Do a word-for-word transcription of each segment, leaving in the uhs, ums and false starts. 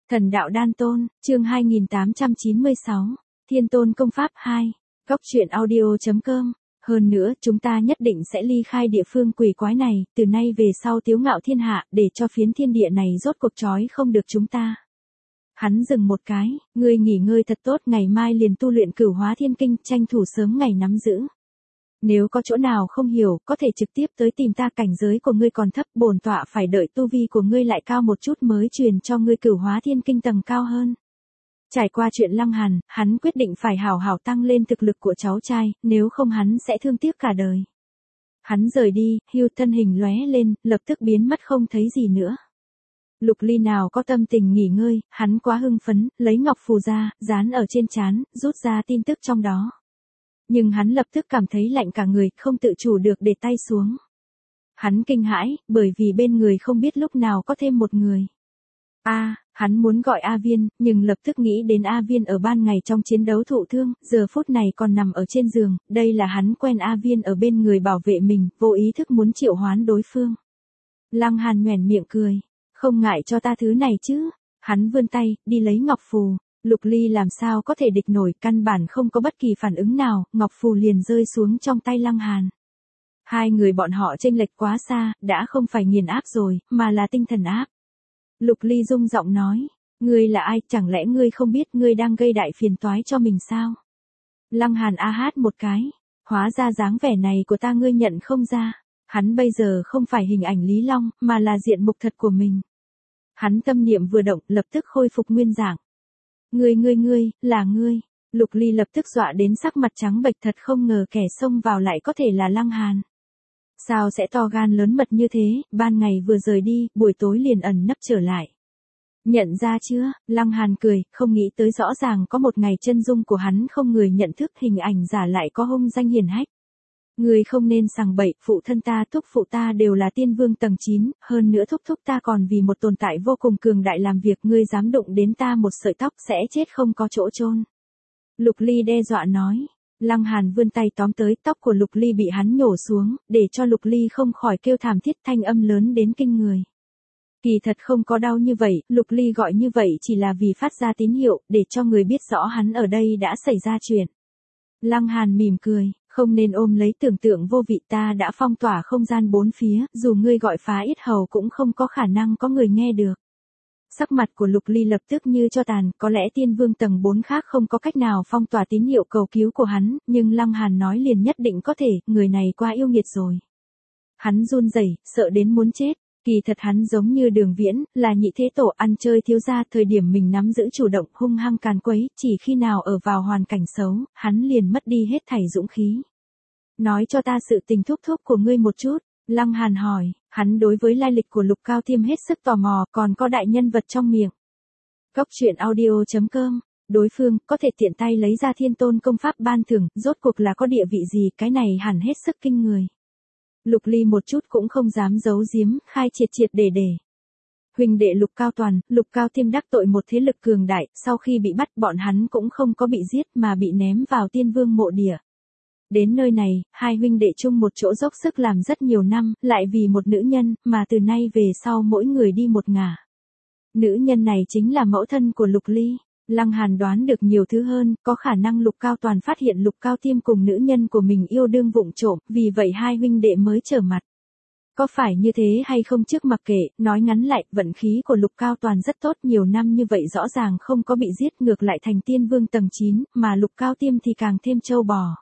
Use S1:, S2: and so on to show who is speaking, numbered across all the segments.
S1: Thần đạo đan tôn, chương hai nghìn tám trăm chín mươi sáu, Thiên tôn công pháp hai, góc truyện audio.com. Hơn nữa, chúng ta nhất định sẽ ly khai địa phương quỷ quái này, từ nay về sau tiếu ngạo thiên hạ, để cho phiến thiên địa này rốt cuộc trói không được chúng ta. Hắn dừng một cái, ngươi nghỉ ngơi thật tốt, ngày mai liền tu luyện Cửu Hóa Thiên Kinh, tranh thủ sớm ngày nắm giữ. Nếu có chỗ nào không hiểu, có thể trực tiếp tới tìm ta, cảnh giới của ngươi còn thấp, bổn tọa phải đợi tu vi của ngươi lại cao một chút mới truyền cho ngươi Cửu Hóa Thiên Kinh tầng cao hơn. Trải qua chuyện Lăng Hàn, hắn quyết định phải hảo hảo tăng lên thực lực của cháu trai, nếu không hắn sẽ thương tiếc cả đời. Hắn rời đi, Hưu thân hình lóe lên, lập tức biến mất không thấy gì nữa. Lục Ly nào có tâm tình nghỉ ngơi, hắn quá hưng phấn, lấy ngọc phù ra, dán ở trên trán, rút ra tin tức trong đó. Nhưng hắn lập tức cảm thấy lạnh cả người, không tự chủ được để tay xuống. Hắn kinh hãi, bởi vì bên người không biết lúc nào có thêm một người. A, hắn muốn gọi A Viên, nhưng lập tức nghĩ đến A Viên ở ban ngày trong chiến đấu thụ thương, giờ phút này còn nằm ở trên giường, đây là hắn quen A Viên ở bên người bảo vệ mình, vô ý thức muốn triệu hoán đối phương. Lăng Hàn nhoẻn miệng cười, không ngại cho ta thứ này chứ. Hắn vươn tay, đi lấy ngọc phù. Lục Ly làm sao có thể địch nổi, căn bản không có bất kỳ phản ứng nào, ngọc phù liền rơi xuống trong tay Lăng Hàn. Hai người bọn họ chênh lệch quá xa, đã không phải nghiền áp rồi, mà là tinh thần áp. Lục Ly rung giọng nói, ngươi là ai, chẳng lẽ ngươi không biết ngươi đang gây đại phiền toái cho mình sao? Lăng Hàn a hát một cái, hóa ra dáng vẻ này của ta ngươi nhận không ra, hắn bây giờ không phải hình ảnh Lý Long, mà là diện mục thật của mình. Hắn tâm niệm vừa động, lập tức khôi phục nguyên dạng. Ngươi ngươi ngươi, là ngươi. Lục Ly lập tức dọa đến sắc mặt trắng bệch, thật không ngờ kẻ xông vào lại có thể là Lăng Hàn. Sao sẽ to gan lớn mật như thế, ban ngày vừa rời đi, buổi tối liền ẩn nấp trở lại. Nhận ra chưa? Lăng Hàn cười, không nghĩ tới rõ ràng có một ngày chân dung của hắn không người nhận thức, hình ảnh giả lại có hung danh hiển hách. Ngươi không nên sằng bậy, phụ thân ta thúc phụ ta đều là tiên vương tầng chín, hơn nữa thúc thúc ta còn vì một tồn tại vô cùng cường đại làm việc, ngươi dám đụng đến ta một sợi tóc sẽ chết không có chỗ chôn. Lục Ly đe dọa nói. Lăng Hàn vươn tay tóm tới tóc của Lục Ly bị hắn nhổ xuống, để cho Lục Ly không khỏi kêu thảm thiết, thanh âm lớn đến kinh người. Kỳ thật không có đau như vậy, Lục Ly gọi như vậy chỉ là vì phát ra tín hiệu, để cho người biết rõ hắn ở đây đã xảy ra chuyện. Lăng Hàn mỉm cười, không nên ôm lấy tưởng tượng vô vị, ta đã phong tỏa không gian bốn phía, dù ngươi gọi phá yết hầu cũng không có khả năng có người nghe được. Sắc mặt của Lục Ly lập tức như cho tàn, có lẽ tiên vương tầng bốn khác không có cách nào phong tỏa tín hiệu cầu cứu của hắn, nhưng Lăng Hàn nói liền nhất định có thể, người này quá yêu nghiệt rồi. Hắn run rẩy, sợ đến muốn chết, kỳ thật hắn giống như Đường Viễn, là nhị thế tổ ăn chơi thiếu gia, thời điểm mình nắm giữ chủ động hung hăng càn quấy, chỉ khi nào ở vào hoàn cảnh xấu, hắn liền mất đi hết thảy dũng khí. Nói cho ta sự tình thúc thúc của ngươi một chút. Lăng Hàn hỏi, hắn đối với lai lịch của Lục Cao Tiêm hết sức tò mò, còn có đại nhân vật trong miệng. Góc truyện audio.com, đối phương có thể tiện tay lấy ra thiên tôn công pháp ban thưởng, rốt cuộc là có địa vị gì, cái này hẳn hết sức kinh người. Lục Ly một chút cũng không dám giấu giếm, khai triệt triệt để để. Huynh đệ Lục Cao Toàn, Lục Cao Tiêm đắc tội một thế lực cường đại, sau khi bị bắt bọn hắn cũng không có bị giết mà bị ném vào tiên vương mộ địa. Đến nơi này, hai huynh đệ chung một chỗ dốc sức làm rất nhiều năm, lại vì một nữ nhân, mà từ nay về sau mỗi người đi một ngả. Nữ nhân này chính là mẫu thân của Lục Ly. Lăng Hàn đoán được nhiều thứ hơn, có khả năng Lục Cao Toàn phát hiện Lục Cao Tiêm cùng nữ nhân của mình yêu đương vụng trộm, vì vậy hai huynh đệ mới trở mặt. Có phải như thế hay không trước mặc kệ, nói ngắn lại, vận khí của Lục Cao Toàn rất tốt, nhiều năm như vậy rõ ràng không có bị giết, ngược lại thành tiên vương tầng chín, mà Lục Cao Tiêm thì càng thêm trâu bò.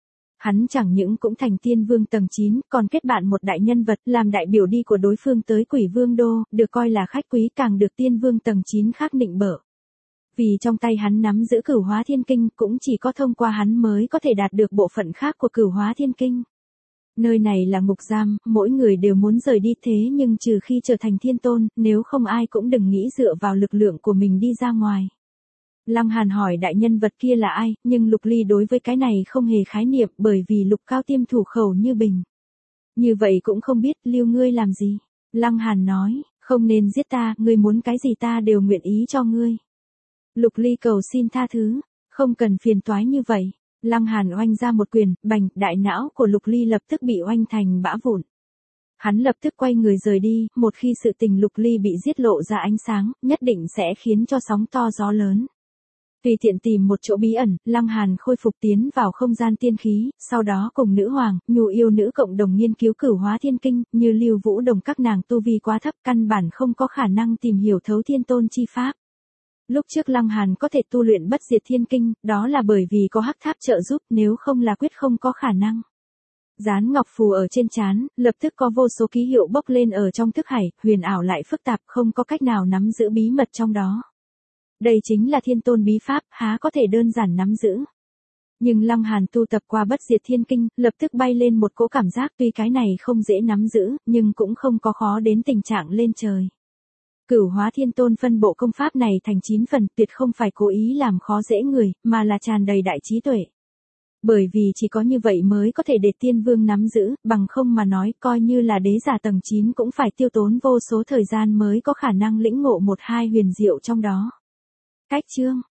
S1: Hắn chẳng những cũng thành tiên vương tầng chín, còn kết bạn một đại nhân vật, làm đại biểu đi của đối phương tới Quỷ Vương Đô, được coi là khách quý, càng được tiên vương tầng chín khác nịnh bợ. Vì trong tay hắn nắm giữ Cửu Hóa Thiên Kinh, cũng chỉ có thông qua hắn mới có thể đạt được bộ phận khác của Cửu Hóa Thiên Kinh. Nơi này là ngục giam, mỗi người đều muốn rời đi, thế nhưng trừ khi trở thành thiên tôn, nếu không ai cũng đừng nghĩ dựa vào lực lượng của mình đi ra ngoài. Lăng Hàn hỏi đại nhân vật kia là ai, nhưng Lục Ly đối với cái này không hề khái niệm, bởi vì Lục Cao Tiêm thủ khẩu như bình. Như vậy cũng không biết, lưu ngươi làm gì. Lăng Hàn nói, không nên giết ta, ngươi muốn cái gì ta đều nguyện ý cho ngươi. Lục Ly cầu xin tha thứ, không cần phiền toái như vậy. Lăng Hàn oanh ra một quyền, bành, đại não của Lục Ly lập tức bị oanh thành bã vụn. Hắn lập tức quay người rời đi, một khi sự tình Lục Ly bị giết lộ ra ánh sáng, nhất định sẽ khiến cho sóng to gió lớn. Tùy tiện tìm một chỗ bí ẩn, Lăng Hàn khôi phục tiến vào không gian tiên khí, sau đó cùng nữ hoàng, nhu yêu nữ cộng đồng nghiên cứu Cửu Hóa Thiên Kinh, như Lưu Vũ Đồng các nàng tu vi quá thấp, căn bản không có khả năng tìm hiểu thấu thiên tôn chi pháp. Lúc trước Lăng Hàn có thể tu luyện Bất Diệt Thiên Kinh, đó là bởi vì có hắc tháp trợ giúp, nếu không là quyết không có khả năng. Dán ngọc phù ở trên trán, lập tức có vô số ký hiệu bốc lên ở trong thức hải, huyền ảo lại phức tạp, không có cách nào nắm giữ bí mật trong đó. Đây chính là thiên tôn bí pháp, há có thể đơn giản nắm giữ. Nhưng Lăng Hàn tu tập qua Bất Diệt Thiên Kinh, lập tức bay lên một cỗ cảm giác tuy cái này không dễ nắm giữ, nhưng cũng không có khó đến tình trạng lên trời. Cửu Hóa Thiên Tôn phân bộ công pháp này thành chín phần, tuyệt không phải cố ý làm khó dễ người, mà là tràn đầy đại trí tuệ. Bởi vì chỉ có như vậy mới có thể để tiên vương nắm giữ, bằng không mà nói coi như là đế giả tầng chín cũng phải tiêu tốn vô số thời gian mới có khả năng lĩnh ngộ một hai huyền diệu trong đó. Cách chương